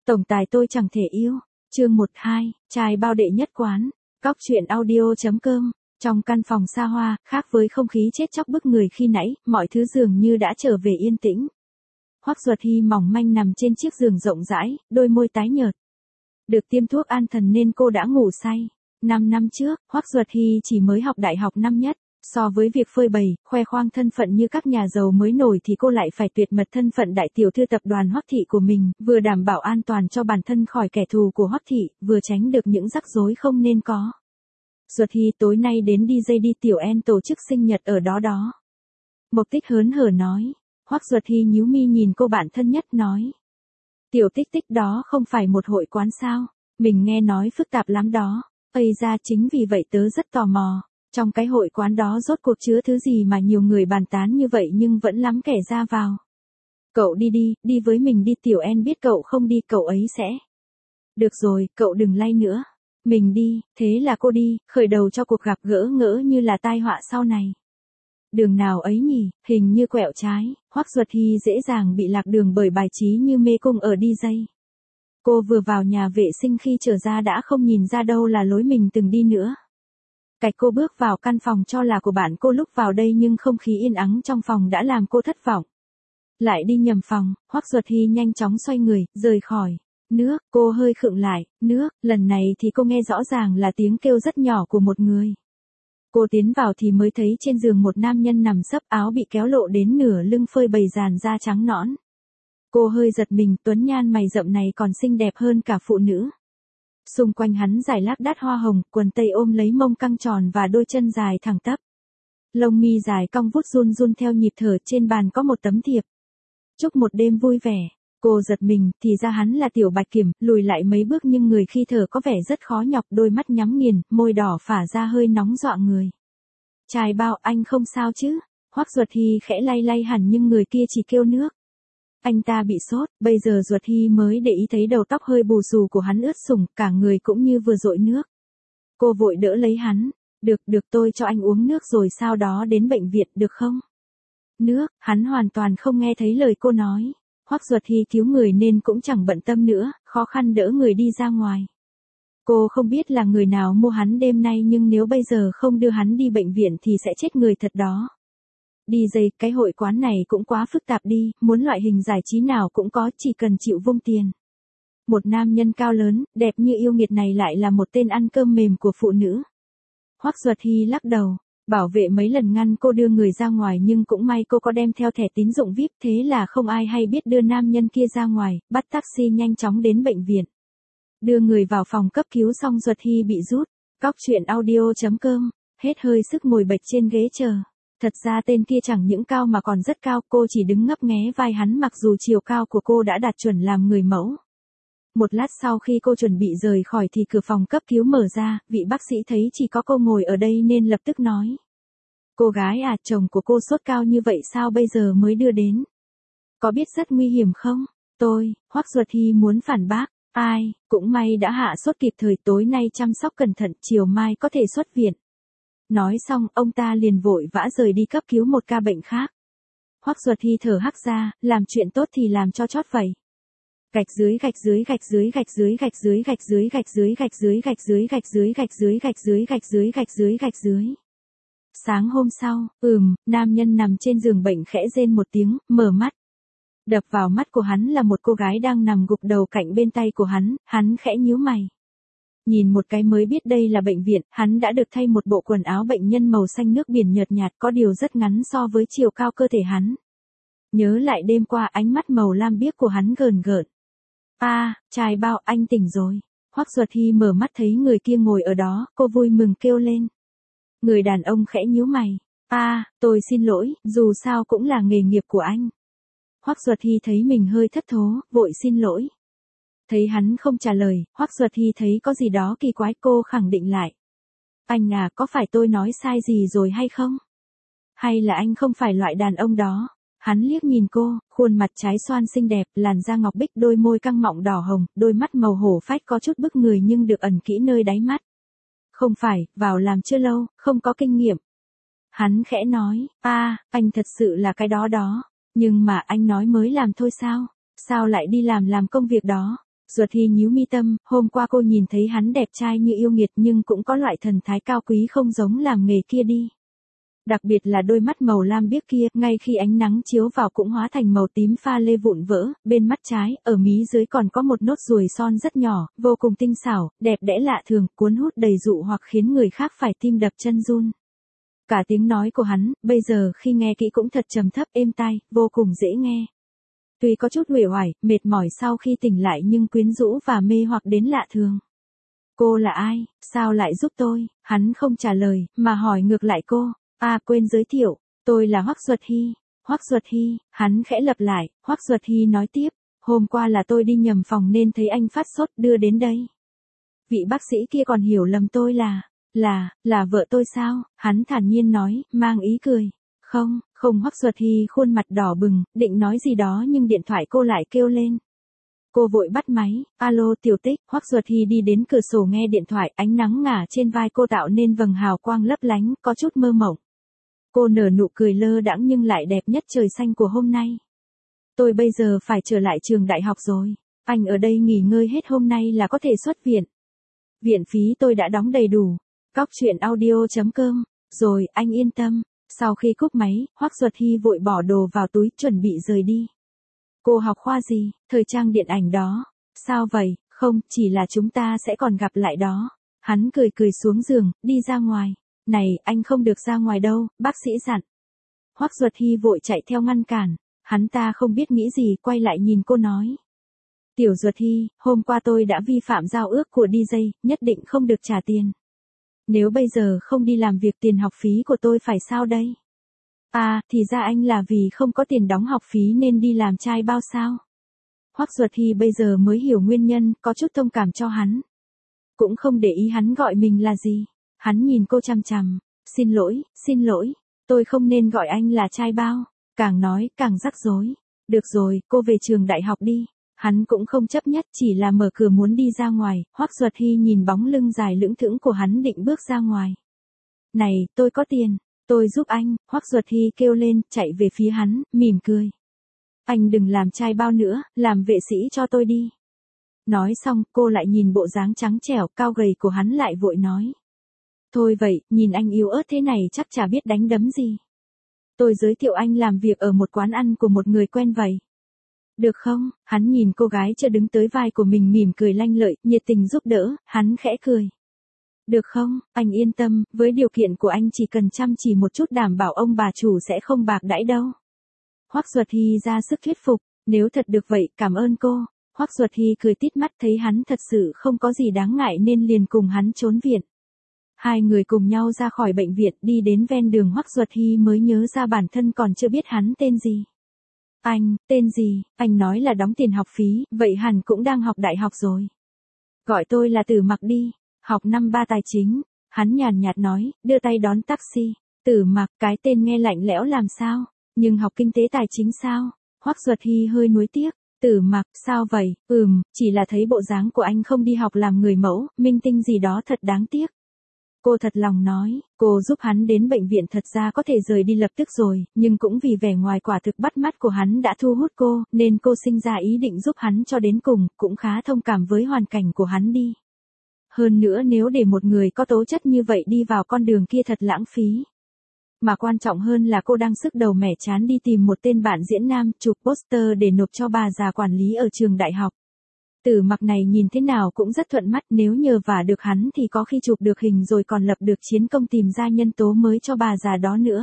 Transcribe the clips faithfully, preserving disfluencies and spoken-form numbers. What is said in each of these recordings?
Tổng tài tôi chẳng thể yêu. Chương một hai, trai bao đệ nhất quán. Cóc truyện audio chấm com. Trong căn phòng xa hoa, khác với không khí chết chóc bức người khi nãy, mọi thứ dường như đã trở về yên tĩnh. Hoắc Duật Hy mỏng manh nằm trên chiếc giường rộng rãi, đôi môi tái nhợt. Được tiêm thuốc an thần nên cô đã ngủ say. Năm năm trước, Hoắc Duật Hy chỉ mới học đại học năm nhất. So với việc phơi bày, khoe khoang thân phận như các nhà giàu mới nổi thì cô lại phải tuyệt mật thân phận đại tiểu thư tập đoàn Hoắc Thị của mình, vừa đảm bảo an toàn cho bản thân khỏi kẻ thù của Hoắc Thị, vừa tránh được những rắc rối không nên có. Duật Hy tối nay đến đi dây đi Tiểu En tổ chức sinh nhật ở đó đó. Mộc Tích hớn hở nói. Hoắc Duật Hy nhíu mi nhìn cô bạn thân nhất nói. Tiểu Tích Tích đó không phải một hội quán sao, mình nghe nói phức tạp lắm đó. Ây ra chính vì vậy tớ rất tò mò. Trong cái hội quán đó rốt cuộc chứa thứ gì mà nhiều người bàn tán như vậy nhưng vẫn lắm kẻ ra vào. Cậu đi đi, đi với mình đi. Tiểu En biết cậu không đi cậu ấy sẽ. Được rồi, cậu đừng lay nữa. Mình đi, thế là cô đi, khởi đầu cho cuộc gặp gỡ ngỡ như là tai họa sau này. Đường nào ấy nhỉ, hình như quẹo trái. Hoắc Duật Hy dễ dàng bị lạc đường bởi bài trí như mê cung ở đi dây. Cô vừa vào nhà vệ sinh khi trở ra đã không nhìn ra đâu là lối mình từng đi nữa. Cách cô bước vào căn phòng cho là của bạn cô lúc vào đây nhưng không khí yên ắng trong phòng đã làm cô thất vọng. Lại đi nhầm phòng, Hoắc Duật Hy nhanh chóng xoay người, rời khỏi. Nước, cô hơi khựng lại, nước, lần này thì cô nghe rõ ràng là tiếng kêu rất nhỏ của một người. Cô tiến vào thì mới thấy trên giường một nam nhân nằm sấp, áo bị kéo lộ đến nửa lưng phơi bày dàn da trắng nõn. Cô hơi giật mình, tuấn nhan mày rậm này còn xinh đẹp hơn cả phụ nữ. Xung quanh hắn dài lác đác hoa hồng, quần tây ôm lấy mông căng tròn và đôi chân dài thẳng tắp. Lông mi dài cong vút run run theo nhịp thở, trên bàn có một tấm thiệp. Chúc một đêm vui vẻ. Cô giật mình, thì ra hắn là Tiểu Bạch Kiểm, lùi lại mấy bước nhưng người khi thở có vẻ rất khó nhọc, đôi mắt nhắm nghiền, môi đỏ phả ra hơi nóng dọa người. Trai bao, anh không sao chứ? Hoắc Duật Hy khẽ lay lay hẳn nhưng người kia chỉ kêu nước. Anh ta bị sốt, bây giờ Duật Hy mới để ý thấy đầu tóc hơi bù xù của hắn ướt sũng, cả người cũng như vừa dội nước. Cô vội đỡ lấy hắn. Được, được tôi cho anh uống nước rồi sau đó đến bệnh viện được không? Nước, hắn hoàn toàn không nghe thấy lời cô nói. Hoắc Duật Hy cứu người nên cũng chẳng bận tâm nữa, khó khăn đỡ người đi ra ngoài. Cô không biết là người nào mua hắn đêm nay nhưng nếu bây giờ không đưa hắn đi bệnh viện thì sẽ chết người thật đó. Đi dây, cái hội quán này cũng quá phức tạp đi, muốn loại hình giải trí nào cũng có, chỉ cần chịu vung tiền. Một nam nhân cao lớn, đẹp như yêu nghiệt này lại là một tên ăn cơm mềm của phụ nữ. Hoắc Duật Hy lắc đầu, bảo vệ mấy lần ngăn cô đưa người ra ngoài nhưng cũng may cô có đem theo thẻ tín dụng vi ai pi, thế là không ai hay biết đưa nam nhân kia ra ngoài, bắt taxi nhanh chóng đến bệnh viện. Đưa người vào phòng cấp cứu xong Duật Hy bị rút. Cóc truyện audio chấm com, hết hơi sức ngồi bệt trên ghế chờ. Thật ra tên kia chẳng những cao mà còn rất cao, cô chỉ đứng ngấp nghé vai hắn mặc dù chiều cao của cô đã đạt chuẩn làm người mẫu. Một lát sau khi cô chuẩn bị rời khỏi thì cửa phòng cấp cứu mở ra, vị bác sĩ thấy chỉ có cô ngồi ở đây nên lập tức nói. Cô gái à, chồng của cô sốt cao như vậy sao bây giờ mới đưa đến? Có biết rất nguy hiểm không? Tôi, Hoắc Duật Hy muốn phản bác. Ai, cũng may đã hạ sốt kịp thời, tối nay chăm sóc cẩn thận, chiều mai có thể xuất viện. Nói xong, ông ta liền vội vã rời đi cấp cứu một ca bệnh khác. Hoắc Duật Hy thở hắt ra, làm chuyện tốt thì làm cho chót vậy. Gạch dưới gạch dưới gạch dưới gạch dưới gạch dưới gạch dưới gạch dưới gạch dưới gạch dưới gạch dưới gạch dưới gạch dưới gạch dưới gạch dưới gạch dưới. Sáng hôm sau, ừm, nam nhân nằm trên giường bệnh khẽ rên một tiếng, mở mắt. Đập vào mắt của hắn là một cô gái đang nằm gục đầu cạnh bên tay của hắn, hắn khẽ nhíu mày. Nhìn một cái mới biết đây là bệnh viện, hắn đã được thay một bộ quần áo bệnh nhân màu xanh nước biển nhợt nhạt, có điều rất ngắn so với chiều cao cơ thể hắn. Nhớ lại đêm qua, ánh mắt màu lam biếc của hắn gờn gợn. A, à, trai bao, anh tỉnh rồi. Hoắc Duật Hy mở mắt thấy người kia ngồi ở đó, cô vui mừng kêu lên. Người đàn ông khẽ nhíu mày. A, à, tôi xin lỗi, dù sao cũng là nghề nghiệp của anh. Hoắc Duật Hy thấy mình hơi thất thố, vội xin lỗi. Thấy hắn không trả lời, Hoắc Duật Hy thấy có gì đó kỳ quái, cô khẳng định lại. Anh à, có phải tôi nói sai gì rồi hay không? Hay là anh không phải loại đàn ông đó? Hắn liếc nhìn cô, khuôn mặt trái xoan xinh đẹp, làn da ngọc bích, đôi môi căng mọng đỏ hồng, đôi mắt màu hổ phách có chút bức người nhưng được ẩn kỹ nơi đáy mắt. Không phải, vào làm chưa lâu, không có kinh nghiệm. Hắn khẽ nói, a, à, anh thật sự là cái đó đó. Nhưng mà anh nói mới làm thôi sao? Sao lại đi làm làm công việc đó? Duật Hy nhíu mi tâm, hôm qua cô nhìn thấy hắn đẹp trai như yêu nghiệt nhưng cũng có loại thần thái cao quý không giống làm nghề kia đi. Đặc biệt là đôi mắt màu lam biếc kia, ngay khi ánh nắng chiếu vào cũng hóa thành màu tím pha lê vụn vỡ, bên mắt trái, ở mí dưới còn có một nốt ruồi son rất nhỏ, vô cùng tinh xảo, đẹp đẽ lạ thường, cuốn hút đầy dụ hoặc khiến người khác phải tim đập chân run. Cả tiếng nói của hắn, bây giờ khi nghe kỹ cũng thật trầm thấp êm tai, vô cùng dễ nghe. Tuy có chút uể oải, mệt mỏi sau khi tỉnh lại nhưng quyến rũ và mê hoặc đến lạ thường. Cô là ai, sao lại giúp tôi? Hắn không trả lời, mà hỏi ngược lại cô. À quên giới thiệu, tôi là Hoắc Duật Hy. Hoắc Duật Hy, hắn khẽ lặp lại, Hoắc Duật Hy nói tiếp, hôm qua là tôi đi nhầm phòng nên thấy anh phát sốt đưa đến đây. Vị bác sĩ kia còn hiểu lầm tôi là, là, là vợ tôi sao? Hắn thản nhiên nói, mang ý cười. Không, không. Hoắc Duật Hy khuôn mặt đỏ bừng, định nói gì đó nhưng điện thoại cô lại kêu lên. Cô vội bắt máy, alo Tiểu Tích. Hoắc Duật Hy đi đến cửa sổ nghe điện thoại, ánh nắng ngả trên vai cô tạo nên vầng hào quang lấp lánh, có chút mơ mộng. Cô nở nụ cười lơ đãng nhưng lại đẹp nhất trời xanh của hôm nay. Tôi bây giờ phải trở lại trường đại học rồi. Anh ở đây nghỉ ngơi hết hôm nay là có thể xuất viện. Viện phí tôi đã đóng đầy đủ. Cóc truyện audio chấm com. Rồi, anh yên tâm. Sau khi cúp máy, Hoắc Duật Hy vội bỏ đồ vào túi chuẩn bị rời đi. Cô học khoa gì? Thời trang điện ảnh đó. Sao vậy? Không, chỉ là chúng ta sẽ còn gặp lại đó. Hắn cười cười xuống giường, đi ra ngoài. Này, anh không được ra ngoài đâu, bác sĩ dặn. Hoắc Duật Hy vội chạy theo ngăn cản. Hắn ta không biết nghĩ gì, quay lại nhìn cô nói. Tiểu Duật Hy, hôm qua tôi đã vi phạm giao ước của đi giây, nhất định không được trả tiền. Nếu bây giờ không đi làm việc tiền học phí của tôi phải sao đây? À, thì ra anh là vì không có tiền đóng học phí nên đi làm trai bao sao? Hoắc Duật Hy bây giờ mới hiểu nguyên nhân, có chút thông cảm cho hắn. Cũng không để ý hắn gọi mình là gì. Hắn nhìn cô chằm chằm. Xin lỗi, xin lỗi, tôi không nên gọi anh là trai bao. Càng nói, càng rắc rối. Được rồi, cô về trường đại học đi. Hắn cũng không chấp nhất, chỉ là mở cửa muốn đi ra ngoài. Hoắc Duật Hy nhìn bóng lưng dài lững thững của hắn định bước ra ngoài. Này, tôi có tiền, tôi giúp anh. Hoắc Duật Hy kêu lên, chạy về phía hắn, mỉm cười. Anh đừng làm trai bao nữa, làm vệ sĩ cho tôi đi. Nói xong, cô lại nhìn bộ dáng trắng trẻo, cao gầy của hắn lại vội nói. Thôi vậy, nhìn anh yếu ớt thế này chắc chả biết đánh đấm gì. Tôi giới thiệu anh làm việc ở một quán ăn của một người quen vậy. Được không? Hắn nhìn cô gái chưa đứng tới vai của mình mỉm cười lanh lợi, nhiệt tình giúp đỡ, hắn khẽ cười. Được không? Anh yên tâm, với điều kiện của anh chỉ cần chăm chỉ một chút đảm bảo ông bà chủ sẽ không bạc đãi đâu. Hoắc Duật Hy ra sức thuyết phục, nếu thật được vậy, cảm ơn cô. Hoắc Duật Hy cười tít mắt thấy hắn thật sự không có gì đáng ngại nên liền cùng hắn trốn viện. Hai người cùng nhau ra khỏi bệnh viện đi đến ven đường Hoắc Duật Hy mới nhớ ra bản thân còn chưa biết hắn tên gì. Anh, tên gì? Anh nói là đóng tiền học phí, vậy hẳn cũng đang học đại học rồi. Gọi tôi là Tử Mặc đi, học năm ba tài chính. Hắn nhàn nhạt nói, đưa tay đón taxi. Tử Mặc, cái tên nghe lạnh lẽo làm sao? Nhưng học kinh tế tài chính sao? Hoắc Duật Hy hơi nuối tiếc. Tử Mặc, sao vậy? Ừm, chỉ là thấy bộ dáng của anh không đi học làm người mẫu, minh tinh gì đó thật đáng tiếc. Cô thật lòng nói, cô giúp hắn đến bệnh viện thật ra có thể rời đi lập tức rồi, nhưng cũng vì vẻ ngoài quả thực bắt mắt của hắn đã thu hút cô, nên cô sinh ra ý định giúp hắn cho đến cùng, cũng khá thông cảm với hoàn cảnh của hắn đi. Hơn nữa nếu để một người có tố chất như vậy đi vào con đường kia thật lãng phí. Mà quan trọng hơn là cô đang sức đầu mẻ chán đi tìm một tên bạn diễn nam chụp poster để nộp cho bà già quản lý ở trường đại học. Tử Mặc này nhìn thế nào cũng rất thuận mắt, nếu nhờ vả được hắn thì có khi chụp được hình rồi còn lập được chiến công tìm ra nhân tố mới cho bà già đó nữa.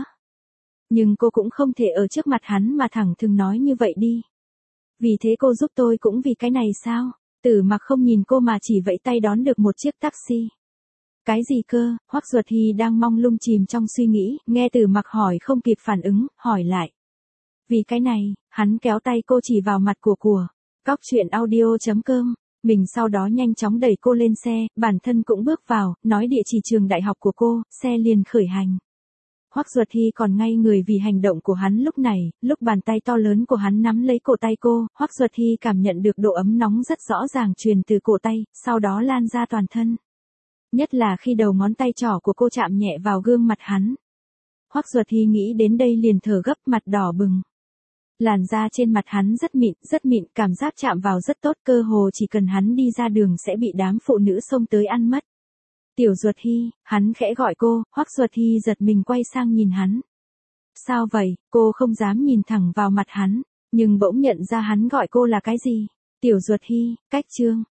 Nhưng cô cũng không thể ở trước mặt hắn mà thẳng thừng nói như vậy đi. Vì thế cô giúp tôi cũng vì cái này sao? Tử Mặc không nhìn cô mà chỉ vẫy tay đón được một chiếc taxi. Cái gì cơ? Hoắc Duật Hy đang mong lung chìm trong suy nghĩ, nghe Tử Mặc hỏi không kịp phản ứng, hỏi lại. Vì cái này, hắn kéo tay cô chỉ vào mặt của của. Cóc truyện audio chấm com. Mình sau đó nhanh chóng đẩy cô lên xe, bản thân cũng bước vào, nói địa chỉ trường đại học của cô, xe liền khởi hành. Hoắc Duật Hy còn ngay người vì hành động của hắn lúc này, lúc bàn tay to lớn của hắn nắm lấy cổ tay cô, Hoắc Duật Hy cảm nhận được độ ấm nóng rất rõ ràng truyền từ cổ tay, sau đó lan ra toàn thân. Nhất là khi đầu ngón tay trỏ của cô chạm nhẹ vào gương mặt hắn. Hoắc Duật Hy nghĩ đến đây liền thở gấp, mặt đỏ bừng. Làn da trên mặt hắn rất mịn, rất mịn, cảm giác chạm vào rất tốt, cơ hồ chỉ cần hắn đi ra đường sẽ bị đám phụ nữ xông tới ăn mất. Tiểu Duật Hy, hắn khẽ gọi cô, Hoắc Duật Hy giật mình quay sang nhìn hắn. Sao vậy, cô không dám nhìn thẳng vào mặt hắn, nhưng bỗng nhận ra hắn gọi cô là cái gì. Tiểu Duật Hy, cách Trương.